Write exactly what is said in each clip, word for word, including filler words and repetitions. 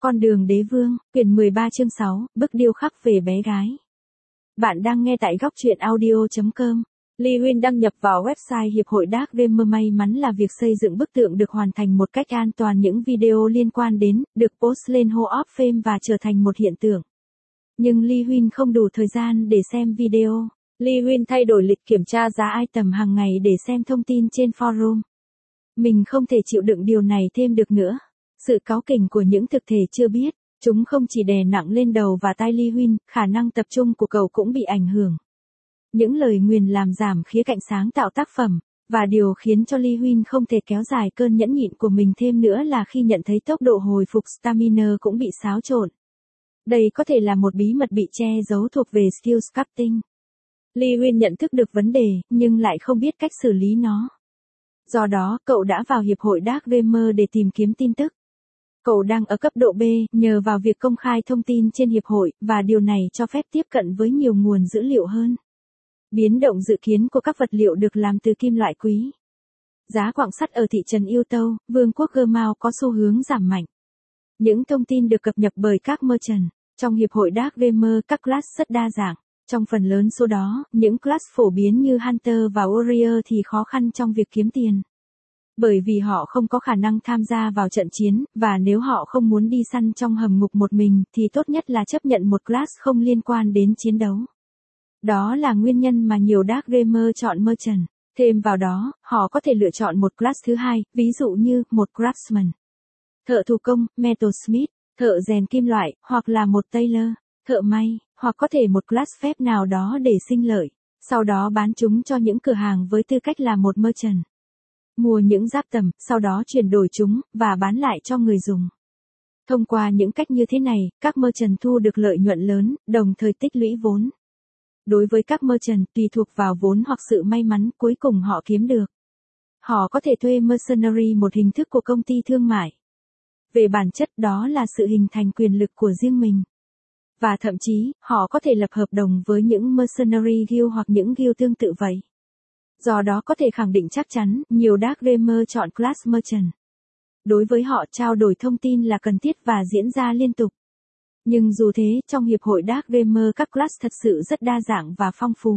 Con đường đế vương, quyển mười ba chương sáu, bức điêu khắc về bé gái. Bạn đang nghe tại góc truyện audio chấm com. Lee Huynh đăng nhập vào website Hiệp hội Dark Gamer. May mắn là việc xây dựng bức tượng được hoàn thành một cách an toàn. Những video liên quan đến, được post lên Hall of Fame và trở thành một hiện tượng. Nhưng Lee Huynh không đủ thời gian để xem video. Lee Huynh thay đổi lịch kiểm tra giá item hàng ngày để xem thông tin trên forum. Mình không thể chịu đựng điều này thêm được nữa. Sự cáu kỉnh của những thực thể chưa biết, chúng không chỉ đè nặng lên đầu và tai Lee Huynh, khả năng tập trung của cậu cũng bị ảnh hưởng. Những lời nguyền làm giảm khía cạnh sáng tạo tác phẩm, và điều khiến cho Lee Huynh không thể kéo dài cơn nhẫn nhịn của mình thêm nữa là khi nhận thấy tốc độ hồi phục stamina cũng bị xáo trộn. Đây có thể là một bí mật bị che giấu thuộc về skill sculpting. Lee Huynh nhận thức được vấn đề, nhưng lại không biết cách xử lý nó. Do đó, cậu đã vào Hiệp hội Dark Gamer để tìm kiếm tin tức. Cậu đang ở cấp độ B, nhờ vào việc công khai thông tin trên hiệp hội, và điều này cho phép tiếp cận với nhiều nguồn dữ liệu hơn. Biến động dự kiến của các vật liệu được làm từ kim loại quý. Giá quặng sắt ở thị trấn Yêu Tâu, Vương quốc Gurmao có xu hướng giảm mạnh. Những thông tin được cập nhật bởi các merchant. Trong Hiệp hội Dark Gamer, các class rất đa dạng. Trong phần lớn số đó, những class phổ biến như Hunter và Warrior thì khó khăn trong việc kiếm tiền. Bởi vì họ không có khả năng tham gia vào trận chiến, và nếu họ không muốn đi săn trong hầm ngục một mình, thì tốt nhất là chấp nhận một class không liên quan đến chiến đấu. Đó là nguyên nhân mà nhiều Dark Gamer chọn Merchant. Thêm vào đó, họ có thể lựa chọn một class thứ hai, ví dụ như, một Craftsman, thợ thủ công, Metalsmith, thợ rèn kim loại, hoặc là một Tailor, thợ may, hoặc có thể một class phép nào đó để sinh lợi, sau đó bán chúng cho những cửa hàng với tư cách là một Merchant. Mua những giáp tầm, sau đó chuyển đổi chúng, và bán lại cho người dùng. Thông qua những cách như thế này, các merchant thu được lợi nhuận lớn, đồng thời tích lũy vốn. Đối với các merchant, tùy thuộc vào vốn hoặc sự may mắn cuối cùng họ kiếm được. Họ có thể thuê mercenary, một hình thức của công ty thương mại. Về bản chất đó là sự hình thành quyền lực của riêng mình. Và thậm chí, họ có thể lập hợp đồng với những mercenary guild hoặc những guild tương tự vậy. Do đó có thể khẳng định chắc chắn, nhiều Dark Gamer chọn class Merchant. Đối với họ, trao đổi thông tin là cần thiết và diễn ra liên tục. Nhưng dù thế, trong Hiệp hội Dark Gamer các class thật sự rất đa dạng và phong phú.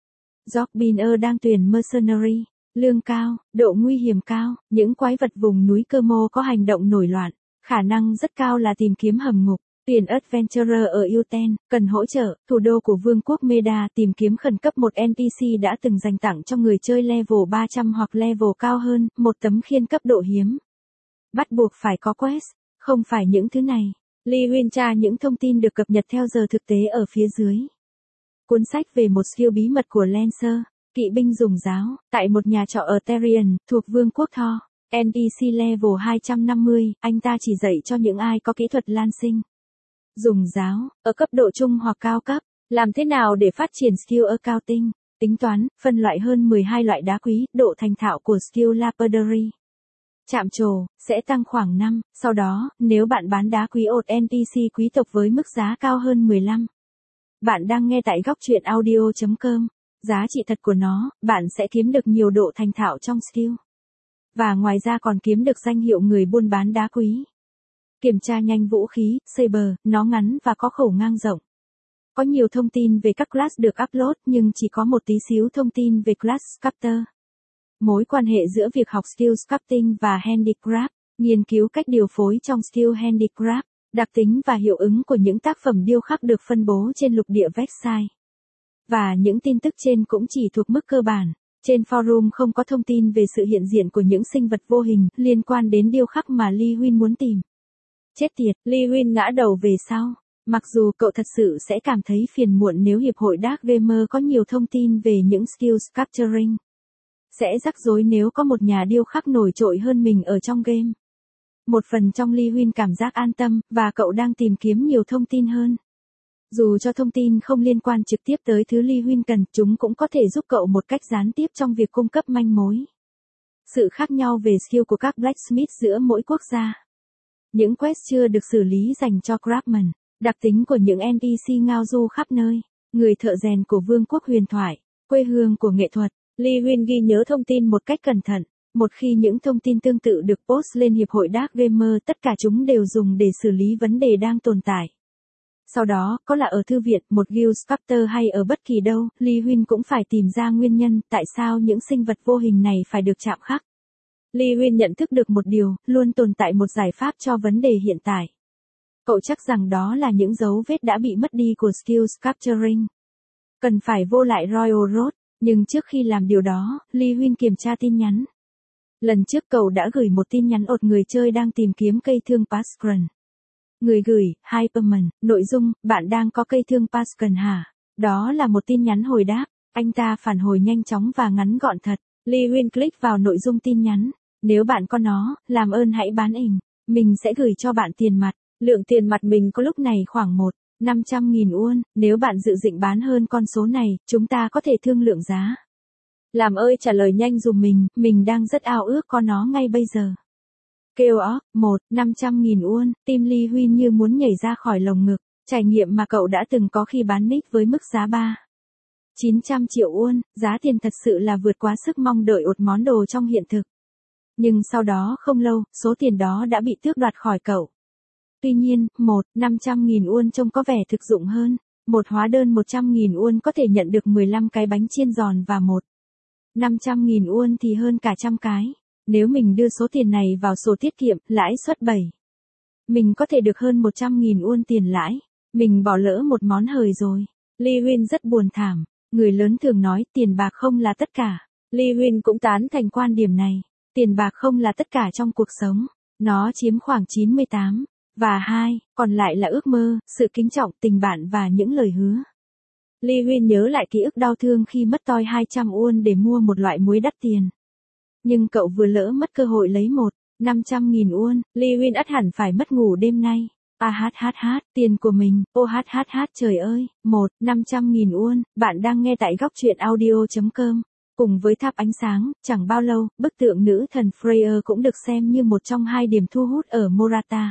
Jogbiner đang tuyển Mercenary, lương cao, độ nguy hiểm cao, những quái vật vùng núi Cơ Mô có hành động nổi loạn, khả năng rất cao là tìm kiếm hầm ngục. Tuyển Adventurer ở Uten, cần hỗ trợ, thủ đô của Vương quốc Meda, tìm kiếm khẩn cấp một en pê xê đã từng dành tặng cho người chơi level ba trăm hoặc level cao hơn, một tấm khiên cấp độ hiếm. Bắt buộc phải có quest, không phải những thứ này. Lee Huynh tra những thông tin được cập nhật theo giờ thực tế ở phía dưới. Cuốn sách về một skill bí mật của Lancer, kỵ binh dùng giáo, tại một nhà trọ ở Terrian, thuộc Vương quốc Thor. en pê xê level hai trăm năm mươi, anh ta chỉ dạy cho những ai có kỹ thuật lan sinh. Dùng giáo, ở cấp độ trung hoặc cao cấp, làm thế nào để phát triển skill accounting, tính toán, phân loại hơn mười hai loại đá quý, độ thành thạo của skill lapidary. Chạm trổ, sẽ tăng khoảng năm, sau đó, nếu bạn bán đá quý ột en pê xê quý tộc với mức giá cao hơn mười lăm. Bạn đang nghe tại góc truyện audio chấm com. Giá trị thật của nó, bạn sẽ kiếm được nhiều độ thành thạo trong skill. Và ngoài ra còn kiếm được danh hiệu người buôn bán đá quý. Kiểm tra nhanh vũ khí, saber, nó ngắn và có khẩu ngang rộng. Có nhiều thông tin về các class được upload nhưng chỉ có một tí xíu thông tin về class sculptor. Mối quan hệ giữa việc học skill sculpting và handicraft, nghiên cứu cách điều phối trong skill handicraft, đặc tính và hiệu ứng của những tác phẩm điêu khắc được phân bố trên lục địa Vexai. Và những tin tức trên cũng chỉ thuộc mức cơ bản. Trên forum không có thông tin về sự hiện diện của những sinh vật vô hình liên quan đến điêu khắc mà Lee Huynh muốn tìm. Chết tiệt, Lee Huynh ngã đầu về sau. Mặc dù cậu thật sự sẽ cảm thấy phiền muộn nếu Hiệp hội Dark Gamer có nhiều thông tin về những skill sculpturing. Sẽ rắc rối nếu có một nhà điêu khắc nổi trội hơn mình ở trong game. Một phần trong Lee Huynh cảm giác an tâm, và cậu đang tìm kiếm nhiều thông tin hơn. Dù cho thông tin không liên quan trực tiếp tới thứ Lee Huynh cần, chúng cũng có thể giúp cậu một cách gián tiếp trong việc cung cấp manh mối. Sự khác nhau về skill của các blacksmith giữa mỗi quốc gia. Những quest chưa được xử lý dành cho craftsman, đặc tính của những en pê xê ngao du khắp nơi, người thợ rèn của Vương quốc huyền thoại, quê hương của nghệ thuật. Lee Huynh ghi nhớ thông tin một cách cẩn thận. Một khi những thông tin tương tự được post lên Hiệp hội Dark Gamer, tất cả chúng đều dùng để xử lý vấn đề đang tồn tại. Sau đó, có là ở thư viện, một guild chapter hay ở bất kỳ đâu, Lee Huynh cũng phải tìm ra nguyên nhân tại sao những sinh vật vô hình này phải được chạm khắc. Lee Huynh nhận thức được một điều, luôn tồn tại một giải pháp cho vấn đề hiện tại. Cậu chắc rằng đó là những dấu vết đã bị mất đi của Skills Capturing. Cần phải vô lại Royal Road, nhưng trước khi làm điều đó, Lee Huynh kiểm tra tin nhắn. Lần trước cậu đã gửi một tin nhắn ột người chơi đang tìm kiếm cây thương Pascran. Người gửi, Hyperman, nội dung, bạn đang có cây thương Pascran hả? Đó là một tin nhắn hồi đáp, anh ta phản hồi nhanh chóng và ngắn gọn thật. Lee Huynh click vào nội dung tin nhắn. Nếu bạn có nó, làm ơn hãy bán hình. Mình sẽ gửi cho bạn tiền mặt. Lượng tiền mặt mình có lúc này khoảng một phẩy năm trăm nghìn won. Nếu bạn dự định bán hơn con số này, chúng ta có thể thương lượng giá. Làm ơi trả lời nhanh dùm mình, mình đang rất ao ước có nó ngay bây giờ. Kêu ó, một phẩy năm trăm nghìn won, tim Lee Huynh như muốn nhảy ra khỏi lồng ngực. Trải nghiệm mà cậu đã từng có khi bán nick với mức giá ba phẩy chín trăm triệu won, giá tiền thật sự là vượt quá sức mong đợi một món đồ trong hiện thực. Nhưng sau đó không lâu, số tiền đó đã bị tước đoạt khỏi cậu. Tuy nhiên, một phẩy năm trăm nghìn won trông có vẻ thực dụng hơn. Một hóa đơn một trăm nghìn won có thể nhận được mười lăm cái bánh chiên giòn và một phẩy năm trăm nghìn won thì hơn cả trăm cái. Nếu mình đưa số tiền này vào sổ tiết kiệm, lãi suất bảy, mình có thể được hơn một trăm nghìn won tiền lãi. Mình bỏ lỡ một món hời rồi. Lee Huynh rất buồn thảm. Người lớn thường nói tiền bạc không là tất cả. Lee Huynh cũng tán thành quan điểm này. Tiền bạc không là tất cả trong cuộc sống. Nó chiếm khoảng chín mươi tám và hai, còn lại là ước mơ, sự kính trọng, tình bạn và những lời hứa. Lee Huynh nhớ lại ký ức đau thương khi mất toi hai trăm won để mua một loại muối đắt tiền. Nhưng cậu vừa lỡ mất cơ hội lấy một phẩy năm trăm nghìn won, Lee Huynh ắt hẳn phải mất ngủ đêm nay. A hát hát hát, tiền của mình, ô hát hát hát trời ơi, một phẩy năm trăm nghìn won, bạn đang nghe tại góc truyện audio chấm com. Cùng với tháp ánh sáng, chẳng bao lâu, bức tượng nữ thần Freya cũng được xem như một trong hai điểm thu hút ở Morata.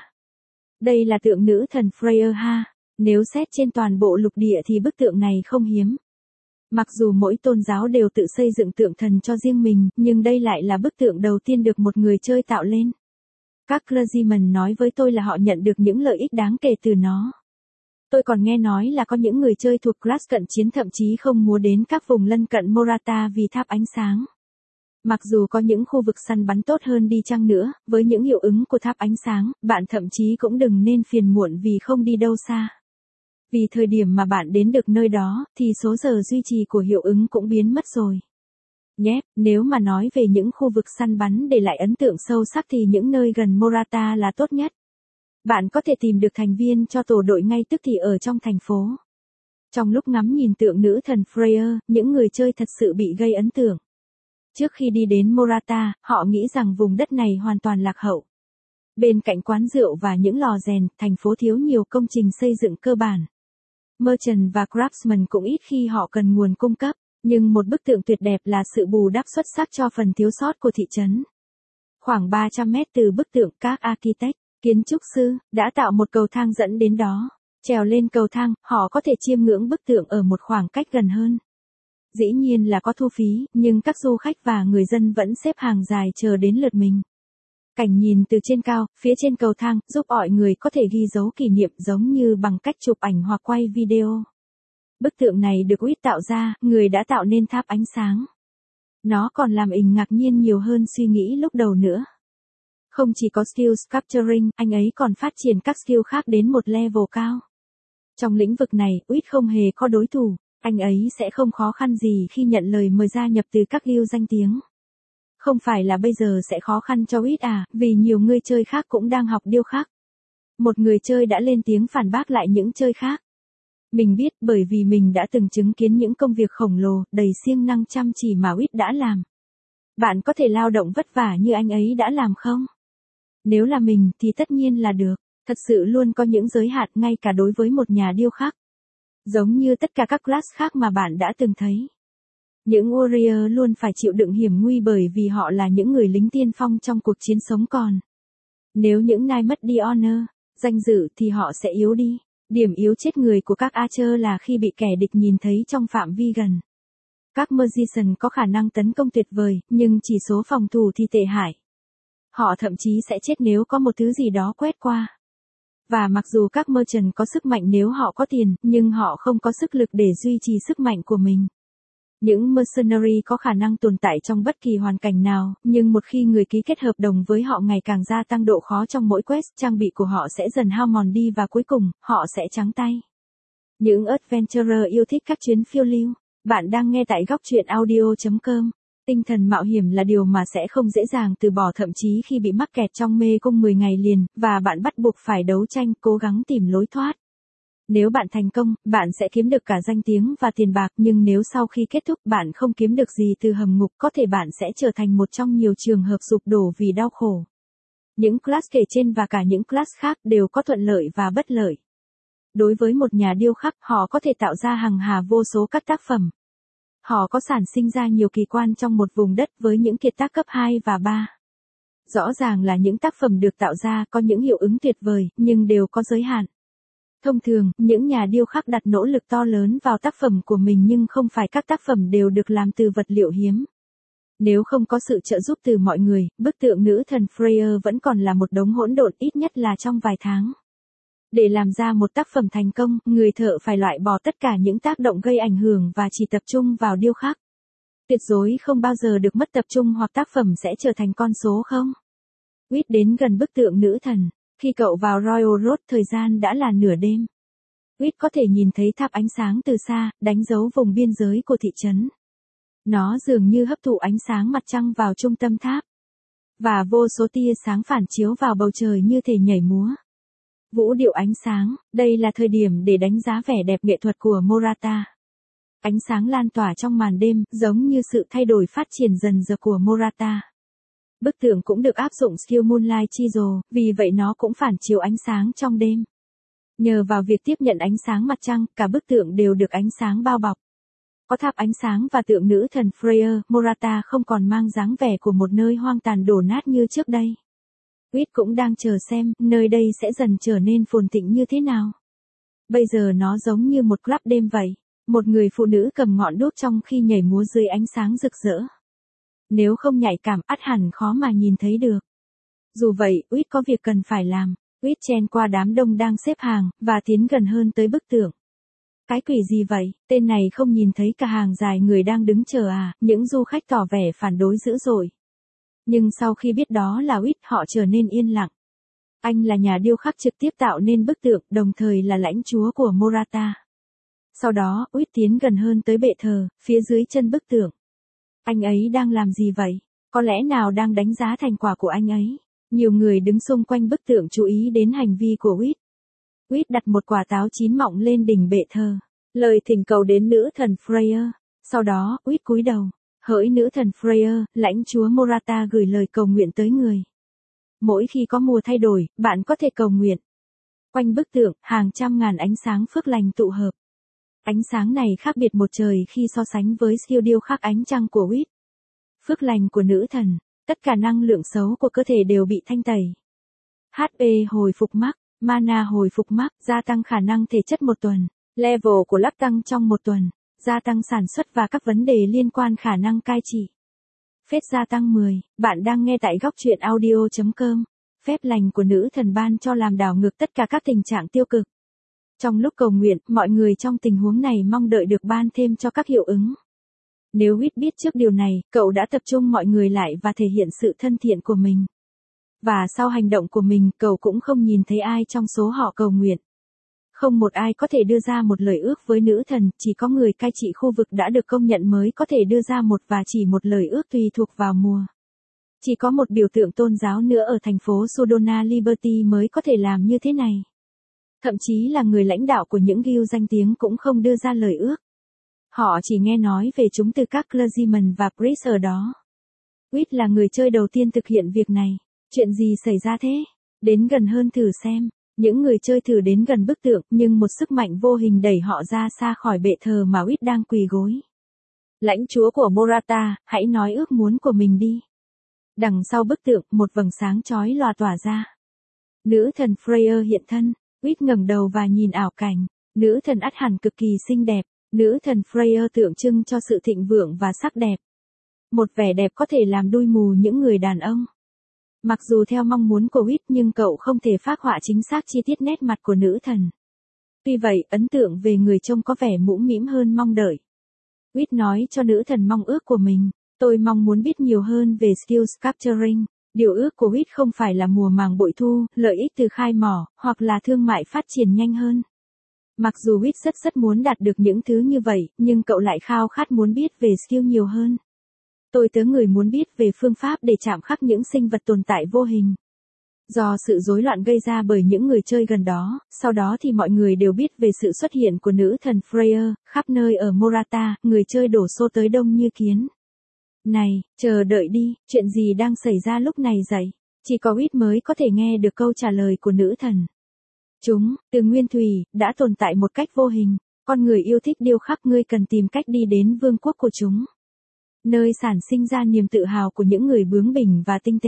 Đây là tượng nữ thần Freya ha. Nếu xét trên toàn bộ lục địa thì bức tượng này không hiếm. Mặc dù mỗi tôn giáo đều tự xây dựng tượng thần cho riêng mình, nhưng đây lại là bức tượng đầu tiên được một người chơi tạo lên. Các clergyman nói với tôi là họ nhận được những lợi ích đáng kể từ nó. Tôi còn nghe nói là có những người chơi thuộc class cận chiến thậm chí không muốn đến các vùng lân cận Morata vì tháp ánh sáng. Mặc dù có những khu vực săn bắn tốt hơn đi chăng nữa, với những hiệu ứng của tháp ánh sáng, bạn thậm chí cũng đừng nên phiền muộn vì không đi đâu xa. Vì thời điểm mà bạn đến được nơi đó, thì số giờ duy trì của hiệu ứng cũng biến mất rồi. Nhé, nếu mà nói về những khu vực săn bắn để lại ấn tượng sâu sắc thì những nơi gần Morata là tốt nhất. Bạn có thể tìm được thành viên cho tổ đội ngay tức thì ở trong thành phố. Trong lúc ngắm nhìn tượng nữ thần Freya, những người chơi thật sự bị gây ấn tượng. Trước khi đi đến Morata, họ nghĩ rằng vùng đất này hoàn toàn lạc hậu. Bên cạnh quán rượu và những lò rèn, thành phố thiếu nhiều công trình xây dựng cơ bản. Merchant và craftsman cũng ít khi họ cần nguồn cung cấp, nhưng một bức tượng tuyệt đẹp là sự bù đắp xuất sắc cho phần thiếu sót của thị trấn. Khoảng ba trăm mét từ bức tượng, các architect, kiến trúc sư, đã tạo một cầu thang dẫn đến đó. Trèo lên cầu thang, họ có thể chiêm ngưỡng bức tượng ở một khoảng cách gần hơn. Dĩ nhiên là có thu phí, nhưng các du khách và người dân vẫn xếp hàng dài chờ đến lượt mình. Cảnh nhìn từ trên cao, phía trên cầu thang, giúp mọi người có thể ghi dấu kỷ niệm giống như bằng cách chụp ảnh hoặc quay video. Bức tượng này được Witt tạo ra, người đã tạo nên tháp ánh sáng. Nó còn làm mình ngạc nhiên nhiều hơn suy nghĩ lúc đầu nữa. Không chỉ có skills capturing, anh ấy còn phát triển các skill khác đến một level cao. Trong lĩnh vực này, Witt không hề có đối thủ, anh ấy sẽ không khó khăn gì khi nhận lời mời gia nhập từ các guild danh tiếng. Không phải là bây giờ sẽ khó khăn cho Witt à, vì nhiều người chơi khác cũng đang học điêu khắc. Một người chơi đã lên tiếng phản bác lại những chơi khác. Mình biết bởi vì mình đã từng chứng kiến những công việc khổng lồ, đầy siêng năng chăm chỉ mà Witt đã làm. Bạn có thể lao động vất vả như anh ấy đã làm không? Nếu là mình thì tất nhiên là được, thật sự luôn có những giới hạn ngay cả đối với một nhà điêu khắc. Giống như tất cả các class khác mà bạn đã từng thấy. Những warrior luôn phải chịu đựng hiểm nguy bởi vì họ là những người lính tiên phong trong cuộc chiến sống còn. Nếu những nai mất đi honor, danh dự thì họ sẽ yếu đi. Điểm yếu chết người của các archer là khi bị kẻ địch nhìn thấy trong phạm vi gần. Các Magician có khả năng tấn công tuyệt vời, nhưng chỉ số phòng thủ thì tệ hại. Họ thậm chí sẽ chết nếu có một thứ gì đó quét qua. Và mặc dù các Merchant có sức mạnh nếu họ có tiền, nhưng họ không có sức lực để duy trì sức mạnh của mình. Những mercenary có khả năng tồn tại trong bất kỳ hoàn cảnh nào, nhưng một khi người ký kết hợp đồng với họ ngày càng gia tăng độ khó trong mỗi quest, trang bị của họ sẽ dần hao mòn đi và cuối cùng, họ sẽ trắng tay. Những adventurer yêu thích các chuyến phiêu lưu. Bạn đang nghe tại góc truyện audio chấm com. Tinh thần mạo hiểm là điều mà sẽ không dễ dàng từ bỏ thậm chí khi bị mắc kẹt trong mê cung mười ngày liền, và bạn bắt buộc phải đấu tranh, cố gắng tìm lối thoát. Nếu bạn thành công, bạn sẽ kiếm được cả danh tiếng và tiền bạc, nhưng nếu sau khi kết thúc bạn không kiếm được gì từ hầm ngục, có thể bạn sẽ trở thành một trong nhiều trường hợp sụp đổ vì đau khổ. Những class kể trên và cả những class khác đều có thuận lợi và bất lợi. Đối với một nhà điêu khắc, họ có thể tạo ra hằng hà vô số các tác phẩm. Họ có sản sinh ra nhiều kỳ quan trong một vùng đất với những kiệt tác cấp hai và ba. Rõ ràng là những tác phẩm được tạo ra có những hiệu ứng tuyệt vời, nhưng đều có giới hạn. Thông thường, những nhà điêu khắc đặt nỗ lực to lớn vào tác phẩm của mình nhưng không phải các tác phẩm đều được làm từ vật liệu hiếm. Nếu không có sự trợ giúp từ mọi người, bức tượng nữ thần Freya vẫn còn là một đống hỗn độn ít nhất là trong vài tháng. Để làm ra một tác phẩm thành công, người thợ phải loại bỏ tất cả những tác động gây ảnh hưởng và chỉ tập trung vào điêu khắc. Tuyệt đối không bao giờ được mất tập trung hoặc tác phẩm sẽ trở thành con số không. Whit đến gần bức tượng nữ thần. Khi cậu vào Royal Road, thời gian đã là nửa đêm. Whit có thể nhìn thấy tháp ánh sáng từ xa, đánh dấu vùng biên giới của thị trấn. Nó dường như hấp thụ ánh sáng mặt trăng vào trung tâm tháp. Và vô số tia sáng phản chiếu vào bầu trời như thể nhảy múa. Vũ điệu ánh sáng, đây là thời điểm để đánh giá vẻ đẹp nghệ thuật của Murata. Ánh sáng lan tỏa trong màn đêm, giống như sự thay đổi phát triển dần dần của Murata. Bức tượng cũng được áp dụng skill Moonlight Chisel, vì vậy nó cũng phản chiếu ánh sáng trong đêm. Nhờ vào việc tiếp nhận ánh sáng mặt trăng, cả bức tượng đều được ánh sáng bao bọc. Có tháp ánh sáng và tượng nữ thần Freya, Murata không còn mang dáng vẻ của một nơi hoang tàn đổ nát như trước đây. Whit cũng đang chờ xem, nơi đây sẽ dần trở nên phồn thịnh như thế nào. Bây giờ nó giống như một club đêm vậy. Một người phụ nữ cầm ngọn đuốc trong khi nhảy múa dưới ánh sáng rực rỡ. Nếu không nhạy cảm, ắt hẳn khó mà nhìn thấy được. Dù vậy, Whit có việc cần phải làm. Whit chen qua đám đông đang xếp hàng, và tiến gần hơn tới bức tượng. Cái quỷ gì vậy, tên này không nhìn thấy cả hàng dài người đang đứng chờ à, những du khách tỏ vẻ phản đối dữ dội. Nhưng sau khi biết đó là Whit, họ trở nên yên lặng. Anh là nhà điêu khắc trực tiếp tạo nên bức tượng, đồng thời là lãnh chúa của Murata. Sau đó, Whit tiến gần hơn tới bệ thờ, phía dưới chân bức tượng. Anh ấy đang làm gì vậy? Có lẽ nào đang đánh giá thành quả của anh ấy? Nhiều người đứng xung quanh bức tượng chú ý đến hành vi của Whit. Whit đặt một quả táo chín mọng lên đỉnh bệ thờ. Lời thỉnh cầu đến nữ thần Freya. Sau đó, Whit cúi đầu. Hỡi nữ thần Freya, lãnh chúa Murata gửi lời cầu nguyện tới người. Mỗi khi có mùa thay đổi, bạn có thể cầu nguyện. Quanh bức tượng, hàng trăm ngàn ánh sáng phước lành tụ hợp. Ánh sáng này khác biệt một trời khi so sánh với siêu điêu khắc ánh trăng của Whit. Phước lành của nữ thần, tất cả năng lượng xấu của cơ thể đều bị thanh tẩy. hát pê hồi phục mắc, mana hồi phục mắc, gia tăng khả năng thể chất một tuần, level của lắc tăng trong một tuần, gia tăng sản xuất và các vấn đề liên quan khả năng cai trị. Phép gia tăng mười, bạn đang nghe tại góc truyện audio chấm com. Phép lành của nữ thần ban cho làm đảo ngược tất cả các tình trạng tiêu cực. Trong lúc cầu nguyện, mọi người trong tình huống này mong đợi được ban thêm cho các hiệu ứng. Nếu Whit biết trước điều này, cậu đã tập trung mọi người lại và thể hiện sự thân thiện của mình. Và sau hành động của mình, cậu cũng không nhìn thấy ai trong số họ cầu nguyện. Không một ai có thể đưa ra một lời ước với nữ thần, chỉ có người cai trị khu vực đã được công nhận mới có thể đưa ra một và chỉ một lời ước tùy thuộc vào mùa. Chỉ có một biểu tượng tôn giáo nữa ở thành phố Sudona Liberty mới có thể làm như thế này. Thậm chí là người lãnh đạo của những guild danh tiếng cũng không đưa ra lời ước. Họ chỉ nghe nói về chúng từ các clergyman và priest ở đó. Whit là người chơi đầu tiên thực hiện việc này. Chuyện gì xảy ra thế? Đến gần hơn thử xem. Những người chơi thử đến gần bức tượng, nhưng một sức mạnh vô hình đẩy họ ra xa khỏi bệ thờ mà Whit đang quỳ gối. Lãnh chúa của Murata, hãy nói ước muốn của mình đi. Đằng sau bức tượng, một vầng sáng chói lòa tỏa ra. Nữ thần Freya hiện thân. Whit ngẩng đầu và nhìn ảo cảnh. Nữ thần ắt hẳn cực kỳ xinh đẹp. Nữ thần Freya tượng trưng cho sự thịnh vượng và sắc đẹp. Một vẻ đẹp có thể làm đui mù những người đàn ông. Mặc dù theo mong muốn của Whit nhưng cậu không thể phác họa chính xác chi tiết nét mặt của nữ thần. Tuy vậy, ấn tượng về người trông có vẻ mũm mĩm hơn mong đợi. Whit nói cho nữ thần mong ước của mình, tôi mong muốn biết nhiều hơn về skills capturing. Điều ước của Whit không phải là mùa màng bội thu, lợi ích từ khai mỏ, hoặc là thương mại phát triển nhanh hơn. Mặc dù Whit rất rất muốn đạt được những thứ như vậy, nhưng cậu lại khao khát muốn biết về skill nhiều hơn. Tôi tớ người muốn biết về phương pháp để chạm khắc những sinh vật tồn tại vô hình. Do sự rối loạn gây ra bởi những người chơi gần đó, sau đó thì mọi người đều biết về sự xuất hiện của nữ thần Freya, khắp nơi ở Morata, người chơi đổ xô tới đông như kiến. Này, chờ đợi đi, chuyện gì đang xảy ra lúc này vậy? Chỉ có Whit mới có thể nghe được câu trả lời của nữ thần. Chúng, từ nguyên thủy, đã tồn tại một cách vô hình. Con người yêu thích điêu khắc, ngươi cần tìm cách đi đến vương quốc của chúng. Nơi sản sinh ra niềm tự hào của những người bướng bỉnh và tinh tế.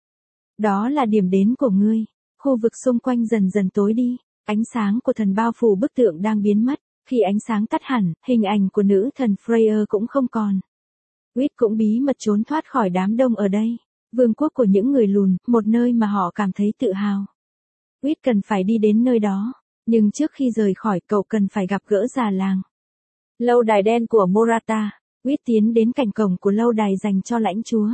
Đó là điểm đến của ngươi. Khu vực xung quanh dần dần tối đi. Ánh sáng của thần bao phủ bức tượng đang biến mất. Khi ánh sáng tắt hẳn, hình ảnh của nữ thần Freya cũng không còn. Whit cũng bí mật trốn thoát khỏi đám đông ở đây. Vương quốc của những người lùn, một nơi mà họ cảm thấy tự hào. Whit cần phải đi đến nơi đó. Nhưng trước khi rời khỏi, cậu cần phải gặp gỡ già làng. Lâu đài đen của Morata. Whit tiến đến cạnh cổng của lâu đài dành cho lãnh chúa.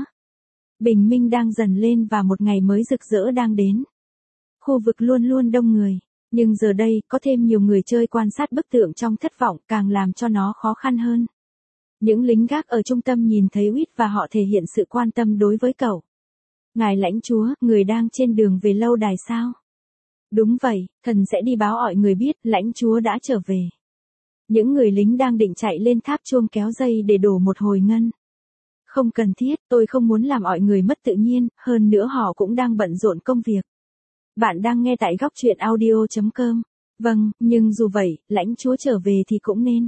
Bình minh đang dần lên và một ngày mới rực rỡ đang đến. Khu vực luôn luôn đông người. Nhưng giờ đây, có thêm nhiều người chơi quan sát bức tượng trong thất vọng, càng làm cho nó khó khăn hơn. Những lính gác ở trung tâm nhìn thấy Whit và họ thể hiện sự quan tâm đối với cậu. Ngài lãnh chúa, người đang trên đường về lâu đài sao? Đúng vậy, thần sẽ đi báo mọi người biết, lãnh chúa đã trở về. Những người lính đang định chạy lên tháp chuông kéo dây để đổ một hồi ngân. Không cần thiết, tôi không muốn làm mọi người mất tự nhiên, hơn nữa họ cũng đang bận rộn công việc. Bạn đang nghe tại góc truyện audio chấm com. Vâng, nhưng dù vậy, lãnh chúa trở về thì cũng nên.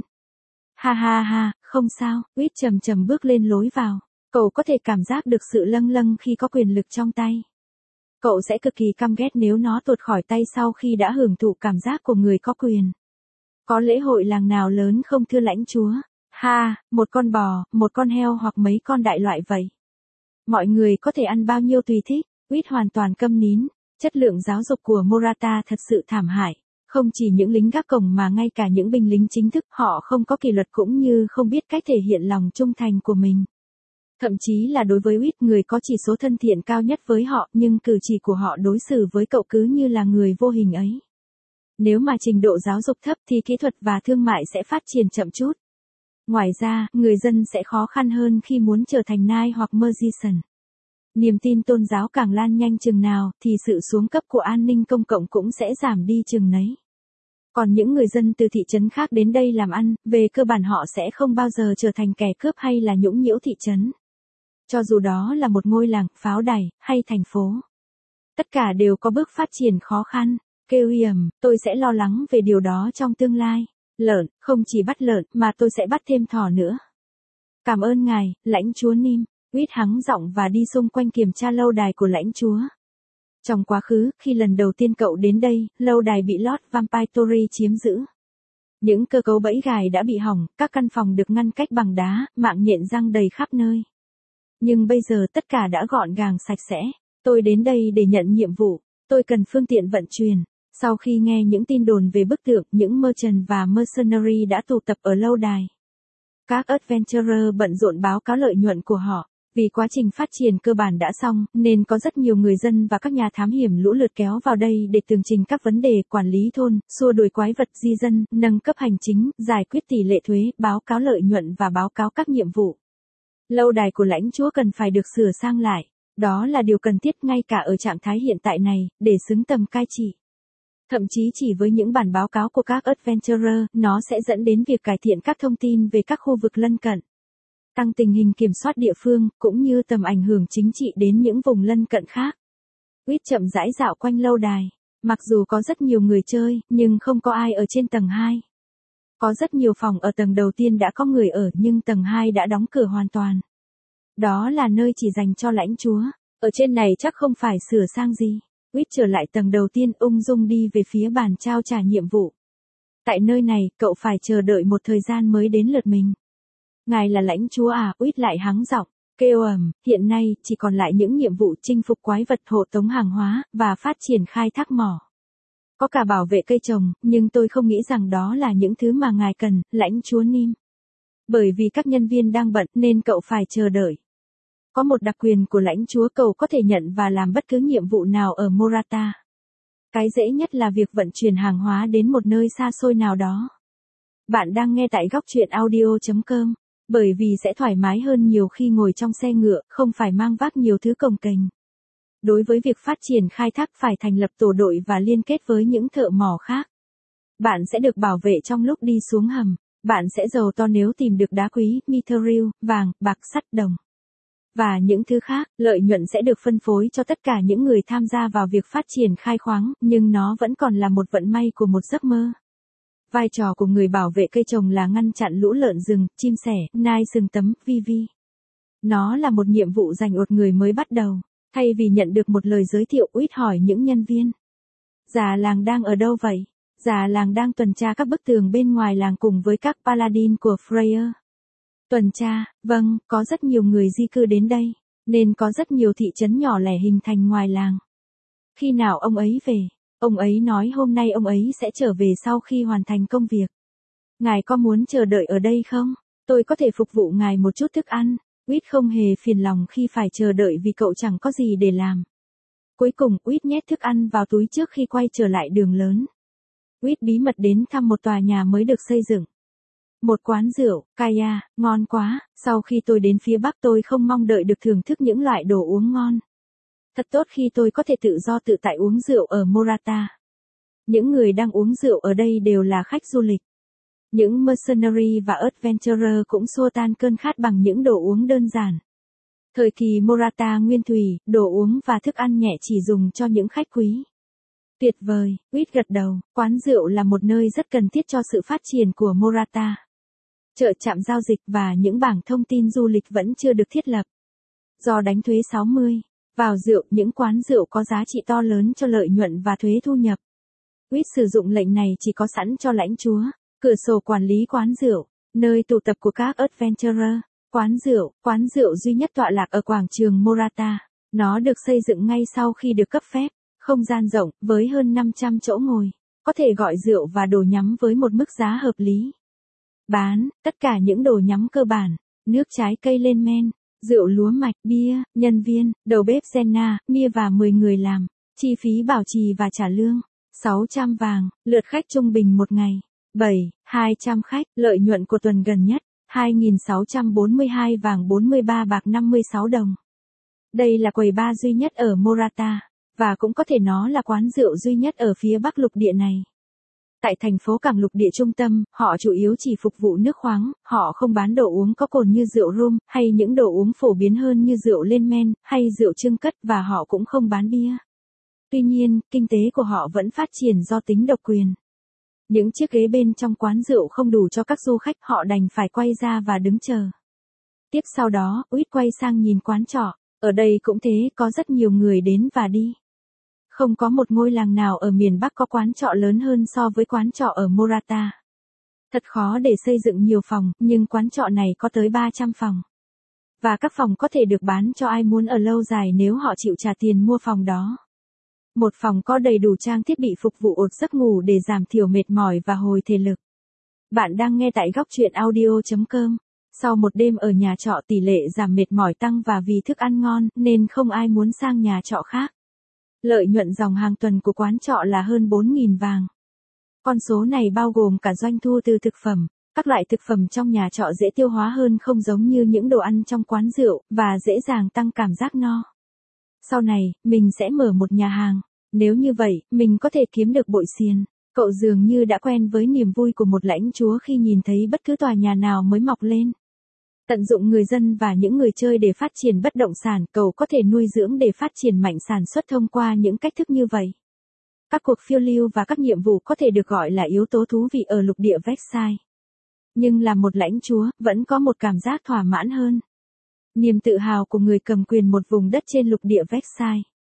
Ha ha ha, không sao, Whit chầm chầm bước lên lối vào. Cậu có thể cảm giác được sự lâng lâng khi có quyền lực trong tay. Cậu sẽ cực kỳ căm ghét nếu nó tuột khỏi tay sau khi đã hưởng thụ cảm giác của người có quyền. Có lễ hội làng nào lớn không thưa lãnh chúa? Ha, một con bò, một con heo hoặc mấy con đại loại vậy. Mọi người có thể ăn bao nhiêu tùy thích. Whit hoàn toàn câm nín. Chất lượng giáo dục của Morata thật sự thảm hại. Không chỉ những lính gác cổng mà ngay cả những binh lính chính thức, họ không có kỷ luật cũng như không biết cách thể hiện lòng trung thành của mình. Thậm chí là đối với Whit, người có chỉ số thân thiện cao nhất với họ, nhưng cử chỉ của họ đối xử với cậu cứ như là người vô hình ấy. Nếu mà trình độ giáo dục thấp thì kỹ thuật và thương mại sẽ phát triển chậm chút. Ngoài ra, người dân sẽ khó khăn hơn khi muốn trở thành nai hoặc magician. Niềm tin tôn giáo càng lan nhanh chừng nào, thì sự xuống cấp của an ninh công cộng cũng sẽ giảm đi chừng nấy. Còn những người dân từ thị trấn khác đến đây làm ăn, về cơ bản họ sẽ không bao giờ trở thành kẻ cướp hay là nhũng nhiễu thị trấn. Cho dù đó là một ngôi làng, pháo đài, hay thành phố. Tất cả đều có bước phát triển khó khăn. Kêu hiểm, tôi sẽ lo lắng về điều đó trong tương lai. Lợn, không chỉ bắt lợn, mà tôi sẽ bắt thêm thỏ nữa. Cảm ơn ngài, lãnh chúa Nim. Whit hắng giọng và đi xung quanh kiểm tra lâu đài của lãnh chúa. Trong quá khứ, khi lần đầu tiên cậu đến đây, lâu đài bị Lord Vampire Tory chiếm giữ. Những cơ cấu bẫy gài đã bị hỏng, các căn phòng được ngăn cách bằng đá, mạng nhện răng đầy khắp nơi. Nhưng bây giờ tất cả đã gọn gàng sạch sẽ. Tôi đến đây để nhận nhiệm vụ. Tôi cần phương tiện vận chuyển. Sau khi nghe những tin đồn về bức tượng, những merchant và mercenary đã tụ tập ở lâu đài. Các adventurer bận rộn báo cáo lợi nhuận của họ. Vì quá trình phát triển cơ bản đã xong, nên có rất nhiều người dân và các nhà thám hiểm lũ lượt kéo vào đây để tường trình các vấn đề quản lý thôn, xua đuổi quái vật di dân, nâng cấp hành chính, giải quyết tỷ lệ thuế, báo cáo lợi nhuận và báo cáo các nhiệm vụ. Lâu đài của lãnh chúa cần phải được sửa sang lại. Đó là điều cần thiết ngay cả ở trạng thái hiện tại này, để xứng tầm cai trị. Thậm chí chỉ với những bản báo cáo của các adventurer, nó sẽ dẫn đến việc cải thiện các thông tin về các khu vực lân cận. Tăng tình hình kiểm soát địa phương, cũng như tầm ảnh hưởng chính trị đến những vùng lân cận khác. Whit chậm rãi dạo quanh lâu đài. Mặc dù có rất nhiều người chơi, nhưng không có ai ở trên tầng hai. Có rất nhiều phòng ở tầng đầu tiên đã có người ở, nhưng tầng hai đã đóng cửa hoàn toàn. Đó là nơi chỉ dành cho lãnh chúa. Ở trên này chắc không phải sửa sang gì. Whit trở lại tầng đầu tiên, ung dung đi về phía bàn trao trả nhiệm vụ. Tại nơi này, cậu phải chờ đợi một thời gian mới đến lượt mình. Ngài là lãnh chúa à, Uýt lại hắng giọng, kêu ầm, hiện nay, chỉ còn lại những nhiệm vụ chinh phục quái vật, hộ tống hàng hóa, và phát triển khai thác mỏ. Có cả bảo vệ cây trồng, nhưng tôi không nghĩ rằng đó là những thứ mà ngài cần, lãnh chúa Nim. Bởi vì các nhân viên đang bận nên cậu phải chờ đợi. Có một đặc quyền của lãnh chúa, cậu có thể nhận và làm bất cứ nhiệm vụ nào ở Morata. Cái dễ nhất là việc vận chuyển hàng hóa đến một nơi xa xôi nào đó. Bạn đang nghe tại góc truyện audio chấm com, bởi vì sẽ thoải mái hơn nhiều khi ngồi trong xe ngựa, không phải mang vác nhiều thứ cồng kềnh. Đối với việc phát triển khai thác phải thành lập tổ đội và liên kết với những thợ mỏ khác. Bạn sẽ được bảo vệ trong lúc đi xuống hầm. Bạn sẽ giàu to nếu tìm được đá quý, mithril, vàng, bạc, sắt, đồng. Và những thứ khác, lợi nhuận sẽ được phân phối cho tất cả những người tham gia vào việc phát triển khai khoáng, nhưng nó vẫn còn là một vận may của một giấc mơ. Vai trò của người bảo vệ cây trồng là ngăn chặn lũ lợn rừng, chim sẻ, nai sừng tấm, vi vi. Nó là một nhiệm vụ dành cho người mới bắt đầu. Thay vì nhận được một lời giới thiệu, Uýt hỏi những nhân viên. Già làng đang ở đâu vậy? Già làng đang tuần tra các bức tường bên ngoài làng cùng với các paladin của Freyr. Tuần tra, vâng, có rất nhiều người di cư đến đây, nên có rất nhiều thị trấn nhỏ lẻ hình thành ngoài làng. Khi nào ông ấy về? Ông ấy nói hôm nay ông ấy sẽ trở về sau khi hoàn thành công việc. Ngài có muốn chờ đợi ở đây không? Tôi có thể phục vụ ngài một chút thức ăn. Uýt không hề phiền lòng khi phải chờ đợi vì cậu chẳng có gì để làm. Cuối cùng, Uýt nhét thức ăn vào túi trước khi quay trở lại đường lớn. Uýt bí mật đến thăm một tòa nhà mới được xây dựng. Một quán rượu, Kaya, ngon quá, sau khi tôi đến phía Bắc tôi không mong đợi được thưởng thức những loại đồ uống ngon. Thật tốt khi tôi có thể tự do tự tại uống rượu ở Morata. Những người đang uống rượu ở đây đều là khách du lịch. Những mercenary và adventurer cũng xua tan cơn khát bằng những đồ uống đơn giản. Thời kỳ Morata nguyên thủy, đồ uống và thức ăn nhẹ chỉ dùng cho những khách quý. Tuyệt vời, Uýt gật đầu, quán rượu là một nơi rất cần thiết cho sự phát triển của Morata. Chợ trạm giao dịch và những bảng thông tin du lịch vẫn chưa được thiết lập. Do đánh thuế sáu mươi vào rượu, những quán rượu có giá trị to lớn cho lợi nhuận và thuế thu nhập. Uýt sử dụng lệnh này chỉ có sẵn cho lãnh chúa. Cửa sổ quản lý quán rượu, nơi tụ tập của các adventurer. Quán rượu, quán rượu duy nhất tọa lạc ở quảng trường Morata. Nó được xây dựng ngay sau khi được cấp phép. Không gian rộng, với hơn năm trăm chỗ ngồi. Có thể gọi rượu và đồ nhắm với một mức giá hợp lý. Bán, tất cả những đồ nhắm cơ bản. Nước trái cây lên men, rượu lúa mạch, bia, nhân viên, đầu bếp Senna, Mia và mười người làm. Chi phí bảo trì và trả lương. sáu trăm vàng, lượt khách trung bình một ngày. bảy, hai trăm khách, lợi nhuận của tuần gần nhất, hai nghìn sáu trăm bốn mươi hai vàng bốn mươi ba bạc năm mươi sáu đồng. Đây là quầy bar duy nhất ở Morata, và cũng có thể nó là quán rượu duy nhất ở phía Bắc lục địa này. Tại thành phố cảng lục địa trung tâm, họ chủ yếu chỉ phục vụ nước khoáng, họ không bán đồ uống có cồn như rượu rum, hay những đồ uống phổ biến hơn như rượu lên men, hay rượu chưng cất và họ cũng không bán bia. Tuy nhiên, kinh tế của họ vẫn phát triển do tính độc quyền. Những chiếc ghế bên trong quán rượu không đủ cho các du khách, họ đành phải quay ra và đứng chờ. Tiếp sau đó, Uýt quay sang nhìn quán trọ. Ở đây cũng thế, có rất nhiều người đến và đi. Không có một ngôi làng nào ở miền Bắc có quán trọ lớn hơn so với quán trọ ở Morata. Thật khó để xây dựng nhiều phòng, nhưng quán trọ này có tới ba trăm phòng. Và các phòng có thể được bán cho ai muốn ở lâu dài nếu họ chịu trả tiền mua phòng đó. Một phòng có đầy đủ trang thiết bị phục vụ ột giấc ngủ để giảm thiểu mệt mỏi và hồi thể lực. Bạn đang nghe tại góc truyện audio chấm com. Sau một đêm ở nhà trọ tỷ lệ giảm mệt mỏi tăng và vì thức ăn ngon nên không ai muốn sang nhà trọ khác. Lợi nhuận dòng hàng tuần của quán trọ là hơn bốn nghìn vàng. Con số này bao gồm cả doanh thu từ thực phẩm. Các loại thực phẩm trong nhà trọ dễ tiêu hóa hơn, không giống như những đồ ăn trong quán rượu, và dễ dàng tăng cảm giác no. Sau này, mình sẽ mở một nhà hàng. Nếu như vậy, mình có thể kiếm được bội xiên. Cậu dường như đã quen với niềm vui của một lãnh chúa khi nhìn thấy bất cứ tòa nhà nào mới mọc lên. Tận dụng người dân và những người chơi để phát triển bất động sản, cậu có thể nuôi dưỡng để phát triển mạnh sản xuất thông qua những cách thức như vậy. Các cuộc phiêu lưu và các nhiệm vụ có thể được gọi là yếu tố thú vị ở lục địa Versailles. Nhưng là một lãnh chúa, vẫn có một cảm giác thỏa mãn hơn. Niềm tự hào của người cầm quyền một vùng đất trên lục địa Versailles.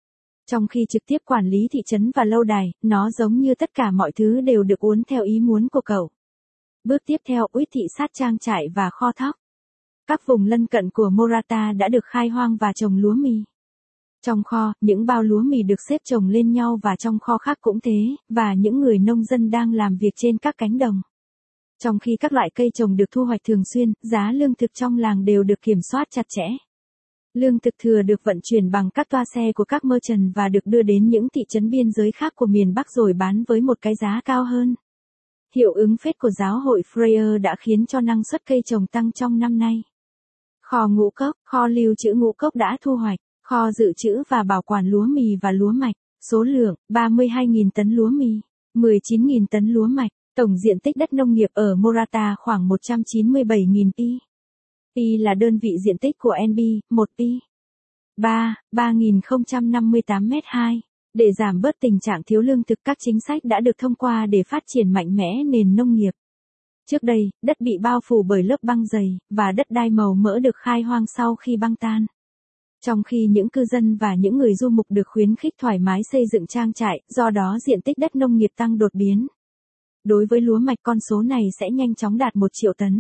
Trong khi trực tiếp quản lý thị trấn và lâu đài, nó giống như tất cả mọi thứ đều được uốn theo ý muốn của cậu. Bước tiếp theo, Uýt thị sát trang trại và kho thóc. Các vùng lân cận của Morata đã được khai hoang và trồng lúa mì. Trong kho, những bao lúa mì được xếp chồng lên nhau và trong kho khác cũng thế, và những người nông dân đang làm việc trên các cánh đồng. Trong khi các loại cây trồng được thu hoạch thường xuyên, giá lương thực trong làng đều được kiểm soát chặt chẽ. Lương thực thừa được vận chuyển bằng các toa xe của các merchant và được đưa đến những thị trấn biên giới khác của miền Bắc rồi bán với một cái giá cao hơn. Hiệu ứng phết của giáo hội Freya đã khiến cho năng suất cây trồng tăng trong năm nay. Kho ngũ cốc, kho lưu trữ ngũ cốc đã thu hoạch, kho dự trữ và bảo quản lúa mì và lúa mạch, số lượng ba mươi hai nghìn tấn lúa mì, mười chín nghìn tấn lúa mạch, tổng diện tích đất nông nghiệp ở Morata khoảng một trăm chín mươi bảy nghìn pi. Pi là đơn vị diện tích của en bê, một pi. ba, ba nghìn không trăm năm mươi tám mét hai. Để giảm bớt tình trạng thiếu lương thực, các chính sách đã được thông qua để phát triển mạnh mẽ nền nông nghiệp. Trước đây, đất bị bao phủ bởi lớp băng dày, và đất đai màu mỡ được khai hoang sau khi băng tan. Trong khi những cư dân và những người du mục được khuyến khích thoải mái xây dựng trang trại, do đó diện tích đất nông nghiệp tăng đột biến. Đối với lúa mạch, con số này sẽ nhanh chóng đạt một triệu tấn.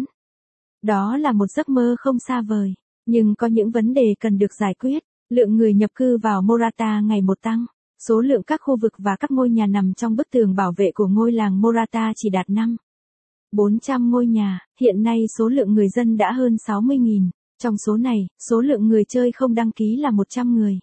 Đó là một giấc mơ không xa vời, nhưng có những vấn đề cần được giải quyết. Lượng người nhập cư vào Morata ngày một tăng. Số lượng các khu vực và các ngôi nhà nằm trong bức tường bảo vệ của ngôi làng Morata chỉ đạt năm nghìn bốn trăm ngôi nhà. Hiện nay số lượng người dân đã hơn sáu mươi nghìn. Trong số này, số lượng người chơi không đăng ký là một trăm người.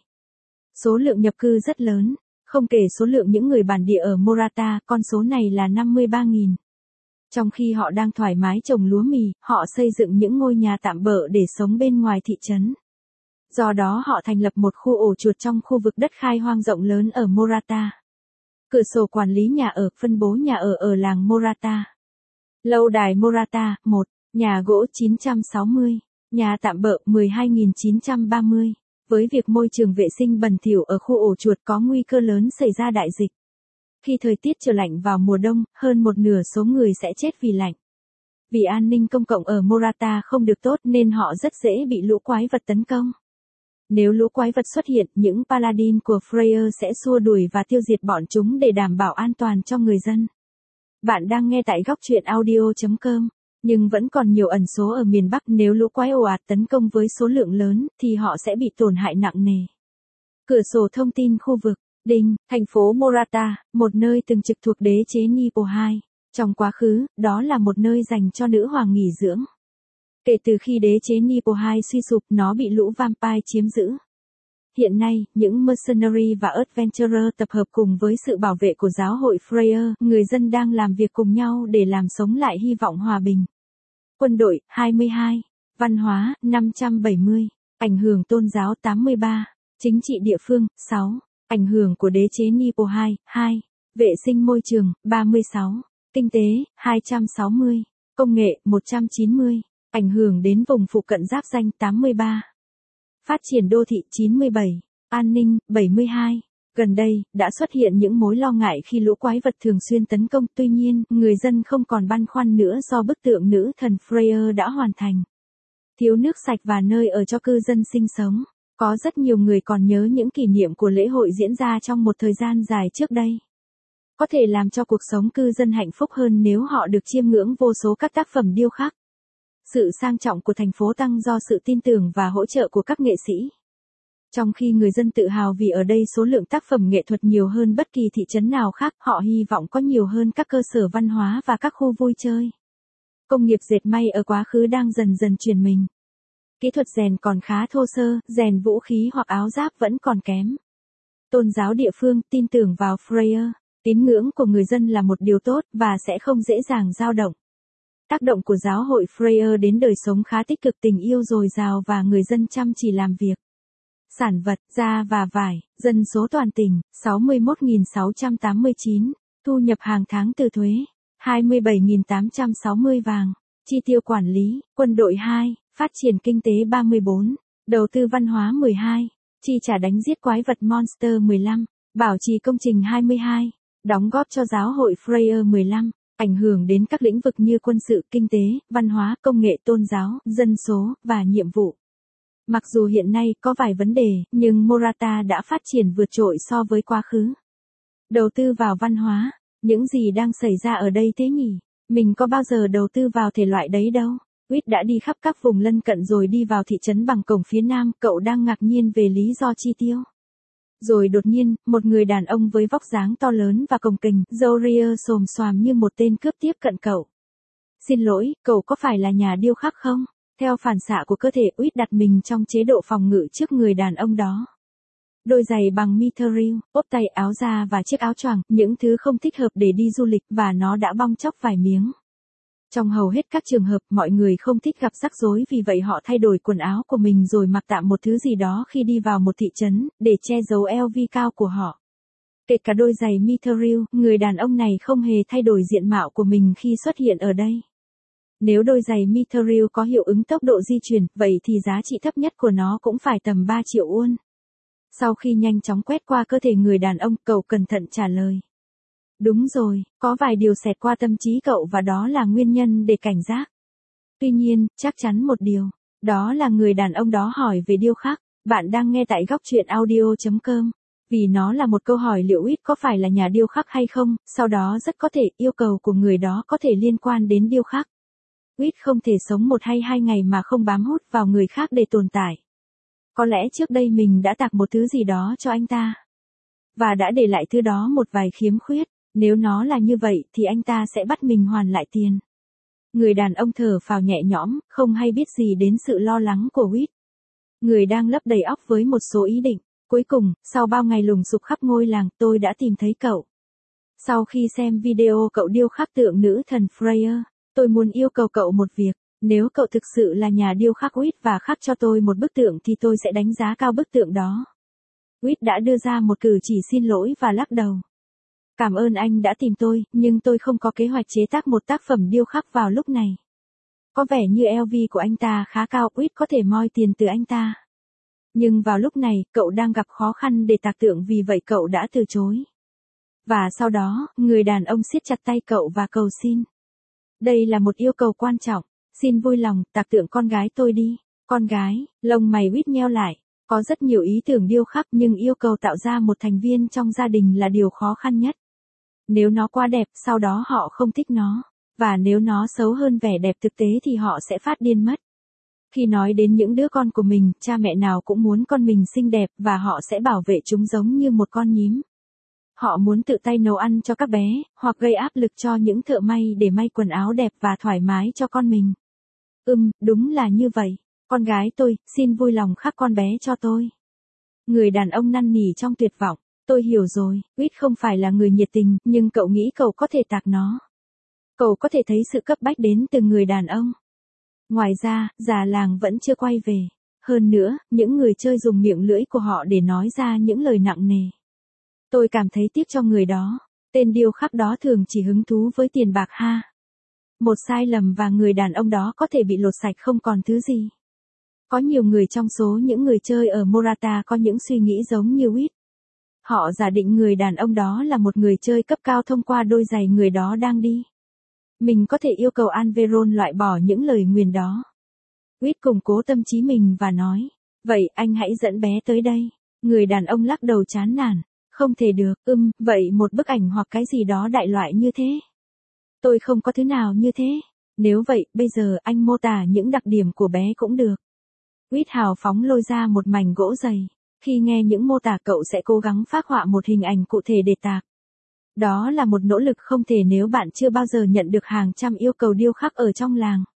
Số lượng nhập cư rất lớn. Không kể số lượng những người bản địa ở Morata, con số này là năm mươi ba nghìn. Trong khi họ đang thoải mái trồng lúa mì, họ xây dựng những ngôi nhà tạm bợ để sống bên ngoài thị trấn. Do đó họ thành lập một khu ổ chuột trong khu vực đất khai hoang rộng lớn ở Morata. Cửa sổ quản lý nhà ở, phân bố nhà ở ở làng Morata. Lâu đài Morata, một. Nhà gỗ chín trăm sáu mươi. Nhà tạm bợ mười hai nghìn chín trăm ba mươi. Với việc môi trường vệ sinh bẩn thỉu ở khu ổ chuột có nguy cơ lớn xảy ra đại dịch. Khi thời tiết trở lạnh vào mùa đông, hơn một nửa số người sẽ chết vì lạnh. Vì an ninh công cộng ở Morata không được tốt nên họ rất dễ bị lũ quái vật tấn công. Nếu lũ quái vật xuất hiện, những paladin của Freya sẽ xua đuổi và tiêu diệt bọn chúng để đảm bảo an toàn cho người dân. Bạn đang nghe tại góc truyện audio chấm com, nhưng vẫn còn nhiều ẩn số ở miền Bắc. Nếu lũ quái ồ ạt tấn công với số lượng lớn, thì họ sẽ bị tổn hại nặng nề. Cửa sổ thông tin khu vực. Đinh, thành phố Morata, một nơi từng trực thuộc đế chế Nipo hai. Trong quá khứ, đó là một nơi dành cho nữ hoàng nghỉ dưỡng. Kể từ khi đế chế Nipo hai suy sụp, nó bị lũ vampire chiếm giữ. Hiện nay, những mercenary và adventurer tập hợp cùng với sự bảo vệ của giáo hội Freya, người dân đang làm việc cùng nhau để làm sống lại hy vọng hòa bình. Quân đội, hai mươi hai. Văn hóa, năm trăm bảy mươi. Ảnh hưởng tôn giáo, tám mươi ba. Chính trị địa phương, sáu. Ảnh hưởng của đế chế Nipo hai, hai. Vệ sinh môi trường, ba mươi sáu. Kinh tế, hai trăm sáu mươi. Công nghệ, một trăm chín mươi. Ảnh hưởng đến vùng phụ cận giáp ranh, tám mươi ba. Phát triển đô thị, chín mươi bảy. An ninh, bảy mươi hai. Gần đây, đã xuất hiện những mối lo ngại khi lũ quái vật thường xuyên tấn công, tuy nhiên, người dân không còn băn khoăn nữa do bức tượng nữ thần Freya đã hoàn thành. Thiếu nước sạch và nơi ở cho cư dân sinh sống. Có rất nhiều người còn nhớ những kỷ niệm của lễ hội diễn ra trong một thời gian dài trước đây. Có thể làm cho cuộc sống cư dân hạnh phúc hơn nếu họ được chiêm ngưỡng vô số các tác phẩm điêu khắc. Sự sang trọng của thành phố tăng do sự tin tưởng và hỗ trợ của các nghệ sĩ. Trong khi người dân tự hào vì ở đây số lượng tác phẩm nghệ thuật nhiều hơn bất kỳ thị trấn nào khác, họ hy vọng có nhiều hơn các cơ sở văn hóa và các khu vui chơi. Công nghiệp dệt may ở quá khứ đang dần dần chuyển mình. Kỹ thuật rèn còn khá thô sơ, rèn vũ khí hoặc áo giáp vẫn còn kém. Tôn giáo địa phương tin tưởng vào Freya. Tín ngưỡng của người dân là một điều tốt và sẽ không dễ dàng dao động. Tác động của giáo hội Freya đến đời sống khá tích cực, tình yêu dồi dào và người dân chăm chỉ làm việc. Sản vật, da và vải, dân số toàn tỉnh, sáu mươi mốt nghìn sáu trăm tám mươi chín, thu nhập hàng tháng từ thuế, hai mươi bảy nghìn tám trăm sáu mươi vàng, chi tiêu quản lý, quân đội hai, phát triển kinh tế ba mươi bốn, đầu tư văn hóa mười hai, chi trả đánh giết quái vật Monster mười lăm, bảo trì công trình hai mươi hai, đóng góp cho giáo hội Freya mười lăm. Ảnh hưởng đến các lĩnh vực như quân sự, kinh tế, văn hóa, công nghệ, tôn giáo, dân số, và nhiệm vụ. Mặc dù hiện nay có vài vấn đề, nhưng Morata đã phát triển vượt trội so với quá khứ. Đầu tư vào văn hóa, những gì đang xảy ra ở đây thế nhỉ? Mình có bao giờ đầu tư vào thể loại đấy đâu. Quýt đã đi khắp các vùng lân cận rồi đi vào thị trấn bằng cổng phía nam, cậu đang ngạc nhiên về lý do chi tiêu. Rồi đột nhiên, một người đàn ông với vóc dáng to lớn và cồng kềnh, râu ria xồm xoàm như một tên cướp tiếp cận cậu. Xin lỗi, cậu có phải là nhà điêu khắc không? Theo phản xạ của cơ thể, Quýt đặt mình trong chế độ phòng ngự trước người đàn ông đó. Đôi giày bằng mithril, ốp tay, áo da và chiếc áo choàng, những thứ không thích hợp để đi du lịch và nó đã bong chóc vài miếng. Trong hầu hết các trường hợp, mọi người không thích gặp rắc rối, vì vậy họ thay đổi quần áo của mình rồi mặc tạm một thứ gì đó khi đi vào một thị trấn, để che giấu eo vi cao của họ. Kể cả đôi giày mithril, người đàn ông này không hề thay đổi diện mạo của mình khi xuất hiện ở đây. Nếu đôi giày mithril có hiệu ứng tốc độ di chuyển, vậy thì giá trị thấp nhất của nó cũng phải tầm ba triệu won. Sau khi nhanh chóng quét qua cơ thể người đàn ông, cậu cẩn thận trả lời. Đúng rồi, có vài điều xẹt qua tâm trí cậu và đó là nguyên nhân để cảnh giác. Tuy nhiên, chắc chắn một điều, đó là người đàn ông đó hỏi về điêu khắc. Bạn đang nghe tại góc truyện audio chấm com. Vì nó là một câu hỏi liệu Quýt có phải là nhà điêu khắc hay không, sau đó rất có thể yêu cầu của người đó có thể liên quan đến điêu khắc. Quýt không thể sống một hay hai ngày mà không bám hút vào người khác để tồn tại. Có lẽ trước đây mình đã tặng một thứ gì đó cho anh ta. Và đã để lại thứ đó một vài khiếm khuyết. Nếu nó là như vậy thì anh ta sẽ bắt mình hoàn lại tiền. Người đàn ông thở phào nhẹ nhõm, không hay biết gì đến sự lo lắng của Quýt. Người đang lấp đầy óc với một số ý định. Cuối cùng, sau bao ngày lùng sục khắp ngôi làng, tôi đã tìm thấy cậu. Sau khi xem video cậu điêu khắc tượng nữ thần Freya, tôi muốn yêu cầu cậu một việc. Nếu cậu thực sự là nhà điêu khắc Quýt và khắc cho tôi một bức tượng thì tôi sẽ đánh giá cao bức tượng đó. Quýt đã đưa ra một cử chỉ xin lỗi và lắc đầu. Cảm ơn anh đã tìm tôi, nhưng tôi không có kế hoạch chế tác một tác phẩm điêu khắc vào lúc này. Có vẻ như lờ vê của anh ta khá cao, Quýt có thể moi tiền từ anh ta. Nhưng vào lúc này, cậu đang gặp khó khăn để tạc tượng, vì vậy cậu đã từ chối. Và sau đó, người đàn ông siết chặt tay cậu và cầu xin. Đây là một yêu cầu quan trọng, xin vui lòng tạc tượng con gái tôi đi. Con gái, lông mày Quýt nheo lại. Có rất nhiều ý tưởng điêu khắc nhưng yêu cầu tạo ra một thành viên trong gia đình là điều khó khăn nhất. Nếu nó quá đẹp, sau đó họ không thích nó. Và nếu nó xấu hơn vẻ đẹp thực tế thì họ sẽ phát điên mất. Khi nói đến những đứa con của mình, cha mẹ nào cũng muốn con mình xinh đẹp và họ sẽ bảo vệ chúng giống như một con nhím. Họ muốn tự tay nấu ăn cho các bé, hoặc gây áp lực cho những thợ may để may quần áo đẹp và thoải mái cho con mình. Ừm, đúng là như vậy. Con gái tôi, xin vui lòng khắc con bé cho tôi. Người đàn ông năn nỉ trong tuyệt vọng. Tôi hiểu rồi, Quýt không phải là người nhiệt tình, nhưng cậu nghĩ cậu có thể tạc nó. Cậu có thể thấy sự cấp bách đến từ người đàn ông. Ngoài ra, già làng vẫn chưa quay về. Hơn nữa, những người chơi dùng miệng lưỡi của họ để nói ra những lời nặng nề. Tôi cảm thấy tiếc cho người đó. Tên điêu khắc đó thường chỉ hứng thú với tiền bạc ha. Một sai lầm và người đàn ông đó có thể bị lột sạch không còn thứ gì. Có nhiều người trong số những người chơi ở Morata có những suy nghĩ giống như Quýt. Họ giả định người đàn ông đó là một người chơi cấp cao thông qua đôi giày người đó đang đi. Mình có thể yêu cầu Alveron loại bỏ những lời nguyền đó. Quýt củng cố tâm trí mình và nói, vậy anh hãy dẫn bé tới đây. Người đàn ông lắc đầu chán nản, không thể được, ưm, vậy một bức ảnh hoặc cái gì đó đại loại như thế. Tôi không có thứ nào như thế. Nếu vậy, bây giờ anh mô tả những đặc điểm của bé cũng được. Quýt hào phóng lôi ra một mảnh gỗ dày. Khi nghe những mô tả, cậu sẽ cố gắng phác họa một hình ảnh cụ thể để tạc. Đó là một nỗ lực không thể nếu bạn chưa bao giờ nhận được hàng trăm yêu cầu điêu khắc ở trong làng.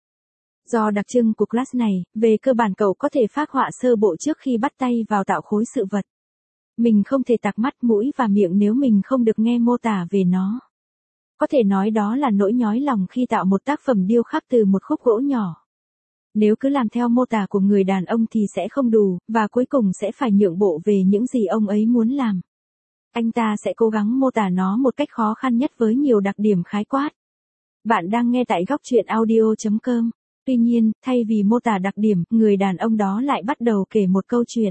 Do đặc trưng của class này, về cơ bản cậu có thể phác họa sơ bộ trước khi bắt tay vào tạo khối sự vật. Mình không thể tạc mắt, mũi và miệng nếu mình không được nghe mô tả về nó. Có thể nói đó là nỗi nhói lòng khi tạo một tác phẩm điêu khắc từ một khúc gỗ nhỏ. Nếu cứ làm theo mô tả của người đàn ông thì sẽ không đủ, và cuối cùng sẽ phải nhượng bộ về những gì ông ấy muốn làm. Anh ta sẽ cố gắng mô tả nó một cách khó khăn nhất với nhiều đặc điểm khái quát. Bạn đang nghe tại góc truyện audio chấm com. Tuy nhiên, thay vì mô tả đặc điểm, người đàn ông đó lại bắt đầu kể một câu chuyện.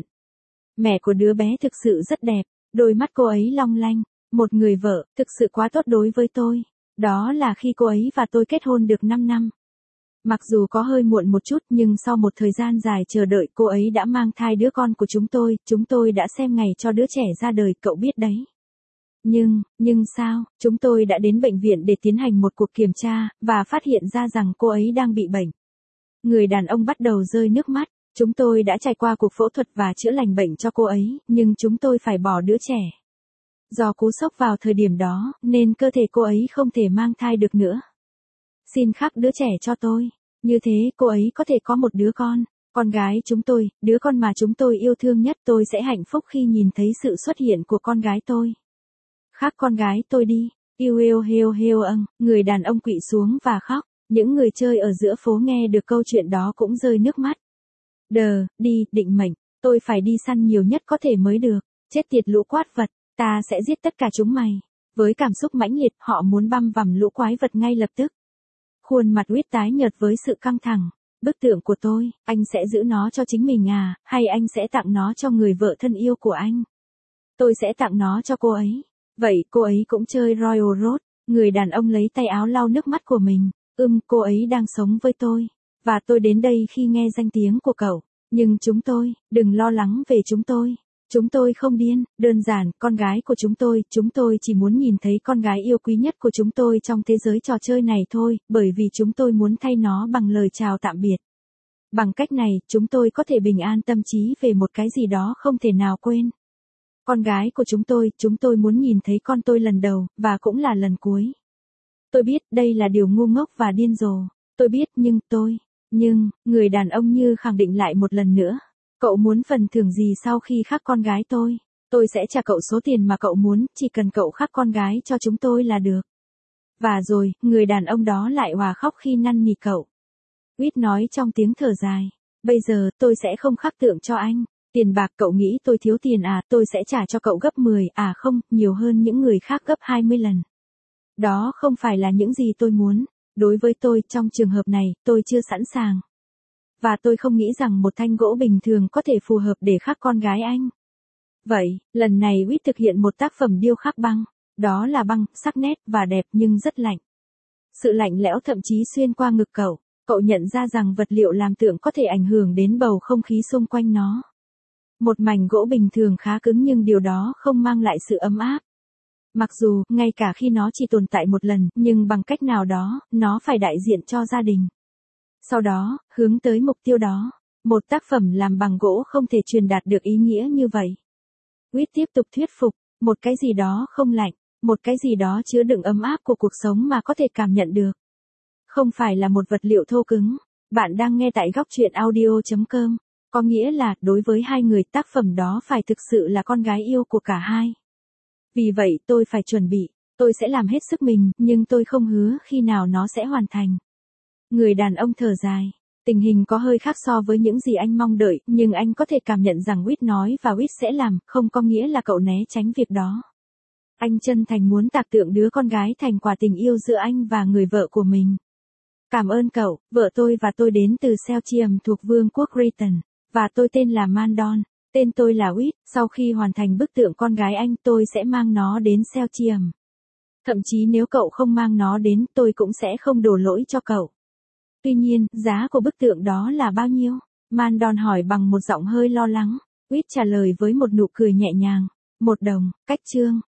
Mẹ của đứa bé thực sự rất đẹp, đôi mắt cô ấy long lanh, một người vợ, thực sự quá tốt đối với tôi. Đó là khi cô ấy và tôi kết hôn được năm năm. Mặc dù có hơi muộn một chút nhưng sau một thời gian dài chờ đợi cô ấy đã mang thai đứa con của chúng tôi, chúng tôi đã xem ngày cho đứa trẻ ra đời, cậu biết đấy. Nhưng, nhưng sao, chúng tôi đã đến bệnh viện để tiến hành một cuộc kiểm tra, và phát hiện ra rằng cô ấy đang bị bệnh. Người đàn ông bắt đầu rơi nước mắt, chúng tôi đã trải qua cuộc phẫu thuật và chữa lành bệnh cho cô ấy, nhưng chúng tôi phải bỏ đứa trẻ. Do cú sốc vào thời điểm đó, nên cơ thể cô ấy không thể mang thai được nữa. Xin khắc đứa trẻ cho tôi. Như thế cô ấy có thể có một đứa con, con gái chúng tôi, đứa con mà chúng tôi yêu thương nhất. Tôi sẽ hạnh phúc khi nhìn thấy sự xuất hiện của con gái tôi. Khắc con gái tôi đi, yêu yêu heo heo âng, người đàn ông quỵ xuống và khóc. Những người chơi ở giữa phố nghe được câu chuyện đó cũng rơi nước mắt. Đờ, đi, định mệnh, tôi phải đi săn nhiều nhất có thể mới được. Chết tiệt lũ quát vật, ta sẽ giết tất cả chúng mày. Với cảm xúc mãnh liệt, họ muốn băm vằm lũ quái vật ngay lập tức. Khuôn mặt Huyết tái nhợt với sự căng thẳng. Bức tượng của tôi, anh sẽ giữ nó cho chính mình à, hay anh sẽ tặng nó cho người vợ thân yêu của anh? Tôi sẽ tặng nó cho cô ấy. Vậy cô ấy cũng chơi Royal Road. Người đàn ông lấy tay áo lau nước mắt của mình. Ừm, cô ấy đang sống với tôi. Và tôi đến đây khi nghe danh tiếng của cậu. Nhưng chúng tôi, đừng lo lắng về chúng tôi. Chúng tôi không điên, đơn giản, con gái của chúng tôi, chúng tôi chỉ muốn nhìn thấy con gái yêu quý nhất của chúng tôi trong thế giới trò chơi này thôi, bởi vì chúng tôi muốn thay nó bằng lời chào tạm biệt. Bằng cách này, chúng tôi có thể bình an tâm trí về một cái gì đó không thể nào quên. Con gái của chúng tôi, chúng tôi muốn nhìn thấy con tôi lần đầu, và cũng là lần cuối. Tôi biết, đây là điều ngu ngốc và điên rồ. Tôi biết, nhưng tôi, nhưng, người đàn ông như khẳng định lại một lần nữa. Cậu muốn phần thưởng gì sau khi khắc con gái tôi? Tôi sẽ trả cậu số tiền mà cậu muốn, chỉ cần cậu khắc con gái cho chúng tôi là được. Và rồi, người đàn ông đó lại òa khóc khi năn nỉ cậu. Huyết nói trong tiếng thở dài. Bây giờ, tôi sẽ không khắc tượng cho anh. Tiền bạc cậu nghĩ tôi thiếu tiền à, tôi sẽ trả cho cậu gấp mười, à không, nhiều hơn những người khác gấp hai mươi lần. Đó không phải là những gì tôi muốn. Đối với tôi, trong trường hợp này, tôi chưa sẵn sàng. Và tôi không nghĩ rằng một thanh gỗ bình thường có thể phù hợp để khắc con gái anh. Vậy, lần này Huyết thực hiện một tác phẩm điêu khắc băng. Đó là băng, sắc nét và đẹp nhưng rất lạnh. Sự lạnh lẽo thậm chí xuyên qua ngực cậu. Cậu nhận ra rằng vật liệu làm tượng có thể ảnh hưởng đến bầu không khí xung quanh nó. Một mảnh gỗ bình thường khá cứng nhưng điều đó không mang lại sự ấm áp. Mặc dù, ngay cả khi nó chỉ tồn tại một lần, nhưng bằng cách nào đó, nó phải đại diện cho gia đình. Sau đó, hướng tới mục tiêu đó. Một tác phẩm làm bằng gỗ không thể truyền đạt được ý nghĩa như vậy. Huyết tiếp tục thuyết phục, một cái gì đó không lạnh, một cái gì đó chứa đựng ấm áp của cuộc sống mà có thể cảm nhận được. Không phải là một vật liệu thô cứng. Bạn đang nghe tại góc truyện audio chấm com. Có nghĩa là, đối với hai người, tác phẩm đó phải thực sự là con gái yêu của cả hai. Vì vậy, tôi phải chuẩn bị. Tôi sẽ làm hết sức mình, nhưng tôi không hứa khi nào nó sẽ hoàn thành. Người đàn ông thở dài. Tình hình có hơi khác so với những gì anh mong đợi, nhưng anh có thể cảm nhận rằng Huyết nói và Huyết sẽ làm, không có nghĩa là cậu né tránh việc đó. Anh chân thành muốn tạc tượng đứa con gái thành quả tình yêu giữa anh và người vợ của mình. Cảm ơn cậu, vợ tôi và tôi đến từ Selchium thuộc Vương quốc Riton, và tôi tên là Mandon, tên tôi là Huyết. Sau khi hoàn thành bức tượng con gái anh, tôi sẽ mang nó đến Selchium. Thậm chí nếu cậu không mang nó đến, tôi cũng sẽ không đổ lỗi cho cậu. Tuy nhiên, giá của bức tượng đó là bao nhiêu? Mandon hỏi bằng một giọng hơi lo lắng. Huyết trả lời với một nụ cười nhẹ nhàng. Một đồng, cách chương.